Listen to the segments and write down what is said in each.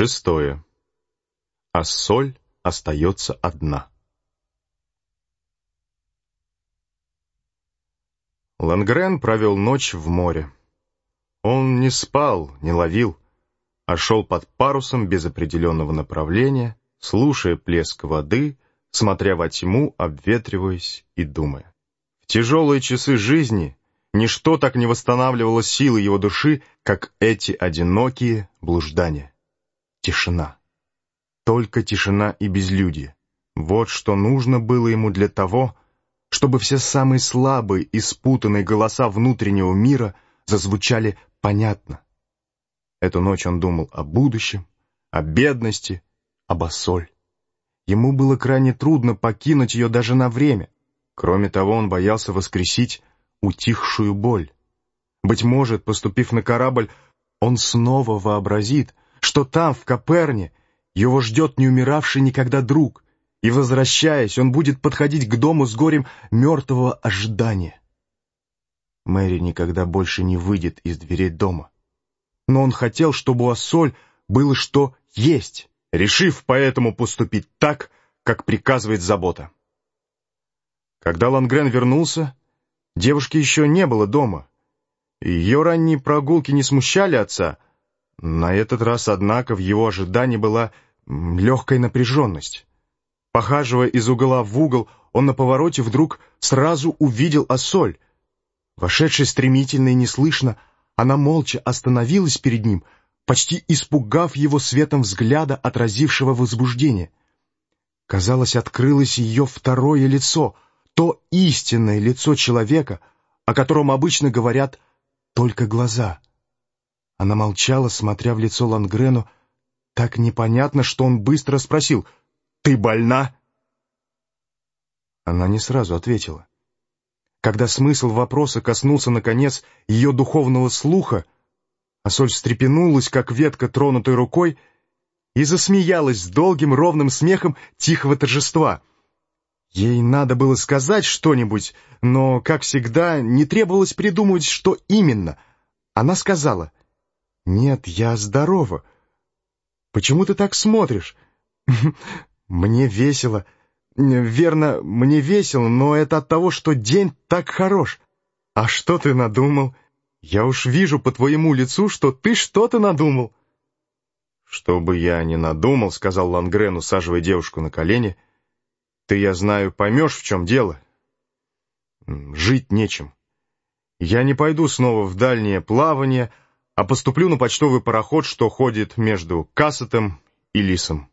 6. Ассоль остается одна. Лангрен провел ночь в море. Он не спал, не ловил, а шел под парусом без определенного направления, слушая плеск воды, смотря во тьму, обветриваясь и думая. В тяжелые часы жизни ничто так не восстанавливало силы его души, как эти одинокие блуждания. Тишина. Только тишина и безлюдье. Вот что нужно было ему для того, чтобы все самые слабые и спутанные голоса внутреннего мира зазвучали понятно. Эту ночь он думал о будущем, о бедности, об Ассоль. Ему было крайне трудно покинуть ее даже на время. Кроме того, он боялся воскресить утихшую боль. Быть может, поступив на корабль, он снова вообразит, что там, в Каперне, его ждет неумиравший никогда друг, и, возвращаясь, он будет подходить к дому с горем мертвого ожидания. Мэри никогда больше не выйдет из дверей дома. Но он хотел, чтобы у Ассоль было что есть, решив поэтому поступить так, как приказывает забота. Когда Лангрен вернулся, девушки еще не было дома. Ее ранние прогулки не смущали отца. На этот раз, однако, в его ожидании была легкая напряженность. Похаживая из угла в угол, он на повороте вдруг сразу увидел Ассоль. Вошедшая стремительно и неслышно, она молча остановилась перед ним, почти испугав его светом взгляда, отразившего возбуждение. Казалось, открылось ее второе лицо, то истинное лицо человека, о котором обычно говорят только глаза. Она молчала, смотря в лицо Лангрену, так непонятно, что он быстро спросил: «Ты больна?» Она не сразу ответила. Когда смысл вопроса коснулся, наконец, ее духовного слуха, Ассоль встрепенулась, как ветка, тронутой рукой, и засмеялась с долгим ровным смехом тихого торжества. Ей надо было сказать что-нибудь, но, как всегда, не требовалось придумывать, что именно. Она сказала: «Нет, я здорова. Почему ты так смотришь?» «Мне весело. Верно, мне весело, но это от того, что день так хорош. А что ты надумал? Я уж вижу по твоему лицу, что ты что-то надумал». «Что бы я ни надумал, — сказал Лангрен, усаживая девушку на колени, — ты, я знаю, поймешь, в чем дело. Жить нечем. Я не пойду снова в дальнее плавание, а поступлю на почтовый пароход, что ходит между Кассетом и Лисом».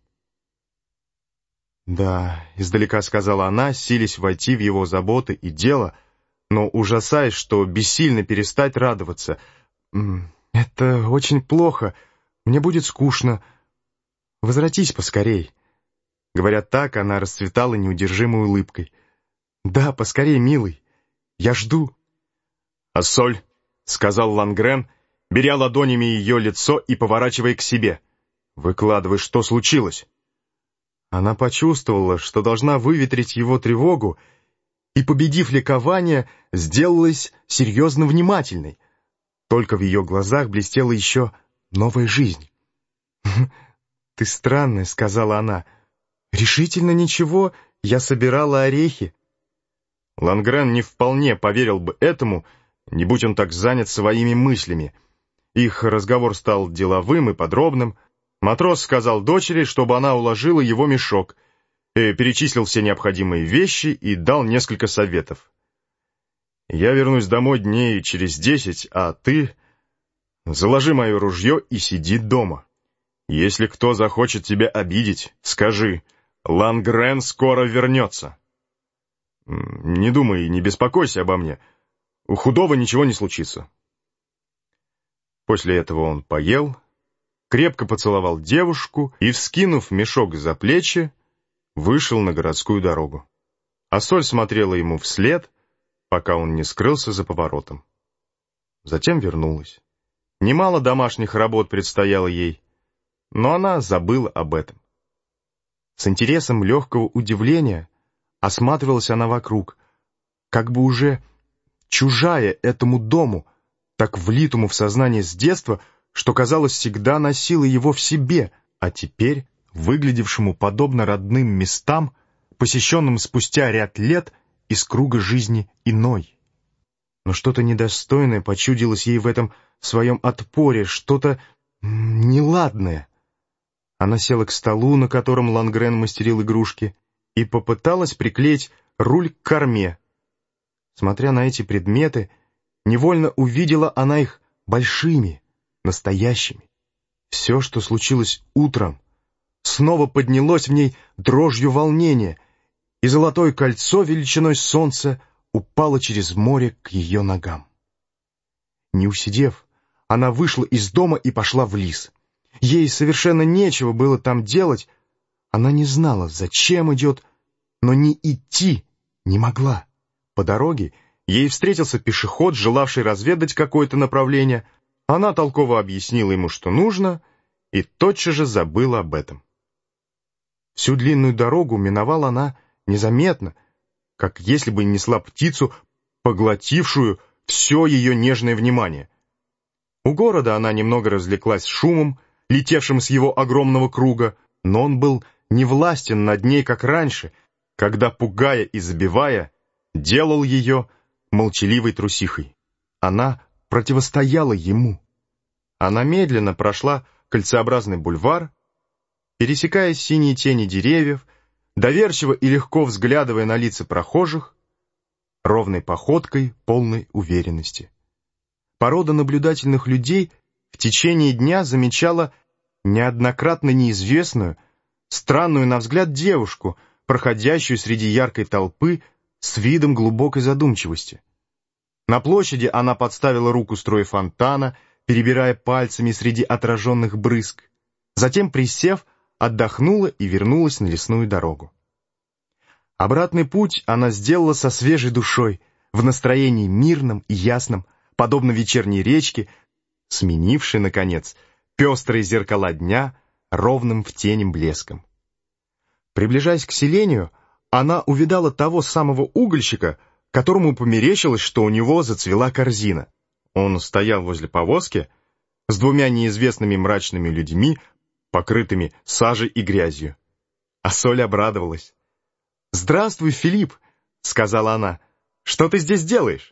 «Да», — издалека сказала она, силясь войти в его заботы и дело, но ужасаясь, что бессильно перестать радоваться. «Это очень плохо. Мне будет скучно. Возвратись поскорей». Говоря так, она расцветала неудержимой улыбкой. «Да, поскорей, милый. Я жду». «Ассоль», — сказал Лангрен, беря ладонями ее лицо и поворачивая к себе. «Выкладывай, что случилось». Она почувствовала, что должна выветрить его тревогу, и, победив ликование, сделалась серьезно внимательной. Только в ее глазах блестела еще новая жизнь. «Ты странная», — сказала она. «Решительно ничего, я собирала орехи». Лангрен не вполне поверил бы этому, не будь он так занят своими мыслями. Их разговор стал деловым и подробным. Матрос сказал дочери, чтобы она уложила его мешок, перечислил все необходимые вещи и дал несколько советов. «Я вернусь домой дней через 10, а ты заложи мое ружье и сиди дома. Если кто захочет тебя обидеть, скажи: Лангрен скоро вернется. Не думай и не беспокойся обо мне. У худого ничего не случится». После этого он поел, крепко поцеловал девушку и, вскинув мешок за плечи, вышел на городскую дорогу. Ассоль смотрела ему вслед, пока он не скрылся за поворотом. Затем вернулась. Немало домашних работ предстояло ей, но она забыла об этом. С интересом легкого удивления осматривалась она вокруг, как бы уже чужая этому дому, так влитому в сознание с детства, что, казалось, всегда носила его в себе. а теперь выглядевшему подобно родным местам, посещенным спустя ряд лет из круга жизни иной. Но что-то недостойное почудилось ей в этом своем отпоре, что-то неладное. Она села к столу, на котором Лангрен мастерил игрушки, и попыталась приклеить руль к корме. Смотря на эти предметы, невольно увидела она их большими, настоящими. Все, что случилось утром, снова поднялось в ней дрожью волнения, и золотое кольцо величиной солнца упало через море к ее ногам. Не усидев, она вышла из дома и пошла в лес. Ей совершенно нечего было там делать. Она не знала, зачем идет, но не идти не могла. По дороге ей встретился пешеход, желавший разведать какое-то направление. Она толково объяснила ему, что нужно, и тотчас же забыла об этом. Всю длинную дорогу миновала она незаметно, как если бы несла птицу, поглотившую все ее нежное внимание. У города она немного развлеклась шумом, летевшим с его огромного круга, но он был не властен над ней, как раньше, когда, пугая и забивая, делал ее молчаливой трусихой. Она противостояла ему. Она медленно прошла кольцеобразный бульвар, пересекая синие тени деревьев, доверчиво и легко взглядывая на лица прохожих, ровной походкой, полной уверенности. Порода наблюдательных людей в течение дня замечала неоднократно неизвестную, странную на взгляд девушку, проходящую среди яркой толпы с видом глубокой задумчивости. На площади она подставила руку строе фонтана, перебирая пальцами среди отраженных брызг. Затем, присев, отдохнула и вернулась на лесную дорогу. Обратный путь она сделала со свежей душой, в настроении мирном и ясном, подобно вечерней речке, сменившей, наконец, пестрые зеркала дня ровным в тени блеском. Приближаясь к селению, она увидала того самого угольщика, которому померещилось, что у него зацвела корзина. Он стоял возле повозки с двумя неизвестными мрачными людьми, покрытыми сажей и грязью. А Соль обрадовалась. «Здравствуй, Филипп», — сказала она. «Что ты здесь делаешь?»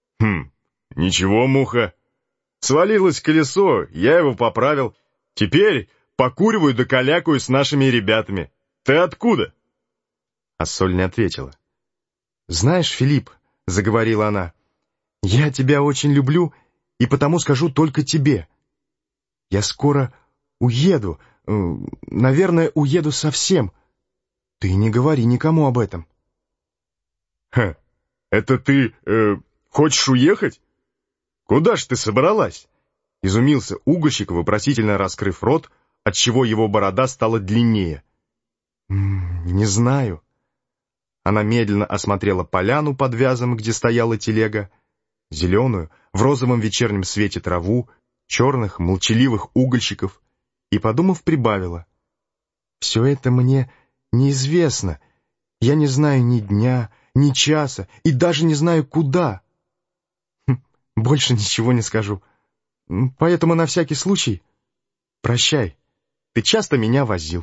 Ничего, муха. Свалилось колесо, я его поправил. Теперь покуриваю да калякаю с нашими ребятами. Ты откуда?» А Соль не ответила. «Знаешь, Филипп», — заговорила она, — «я тебя очень люблю и потому скажу только тебе. Я скоро уеду, наверное, уеду совсем. Ты не говори никому об этом». Это ты хочешь уехать? Куда ж ты собралась? Изумился угольщик, вопросительно раскрыв рот, отчего его борода стала длиннее. «Не знаю». Она медленно осмотрела поляну под вязом, где стояла телега, зеленую, в розовом вечернем свете траву, черных, молчаливых угольщиков, и, подумав, прибавила. «Все это мне неизвестно. Я не знаю ни дня, ни часа, и даже не знаю, куда. Больше ничего не скажу. Поэтому на всякий случай прощай. Ты часто меня возил».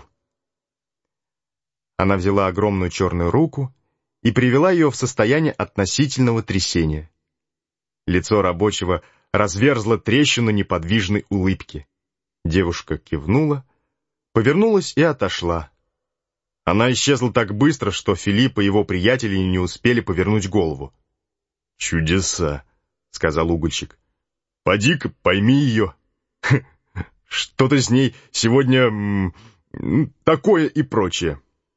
Она взяла огромную черную руку и привела ее в состояние относительного трясения. Лицо рабочего разверзло трещину неподвижной улыбки. Девушка кивнула, повернулась и отошла. Она исчезла так быстро, что Филипп и его приятели не успели повернуть голову. «Чудеса», — сказал угольщик. «Поди-ка, пойми ее. Что-то с ней сегодня такое и прочее».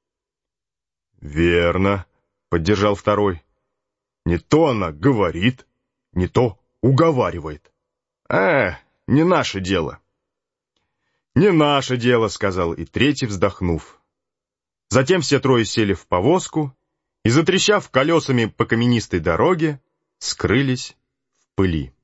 «Верно», — поддержал второй. «Не то она говорит, не то уговаривает. Не наше дело». «Не наше дело», — сказал и третий, вздохнув. Затем все трое сели в повозку и, затрещав колесами по каменистой дороге, скрылись в пыли.